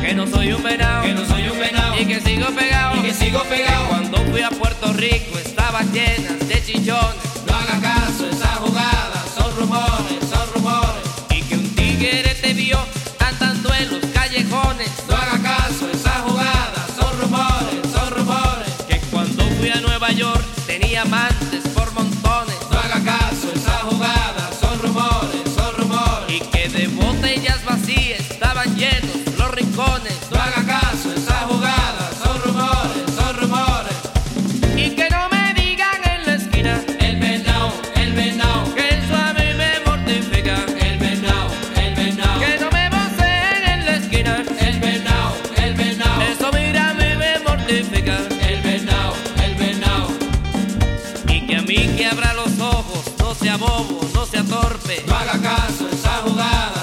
que no soy un venado, y que sigo pegado, que cuando fui a Puerto Rico estaba llena de chichones. No haga caso, esa jugada son rumores, Y que un tigre te vio cantando en los callejones. no haga caso, esa jugada son rumores, Que cuando fui a Nueva York tenía amantes por montones. no haga caso, esa jugada son rumores, Y que de botellas vacías estaban llenos los rincones. no haga caso, esa jugada son rumores, Y que no me digan en la esquina el venao, que eso a mí me mortifica. el venao, Que no me voceen en la esquina, el venao, eso mira a mí me mortifica. el venao, Y que a mí que abra los ojos, no sea bobo, no sea torpe. no haga caso, esa jugada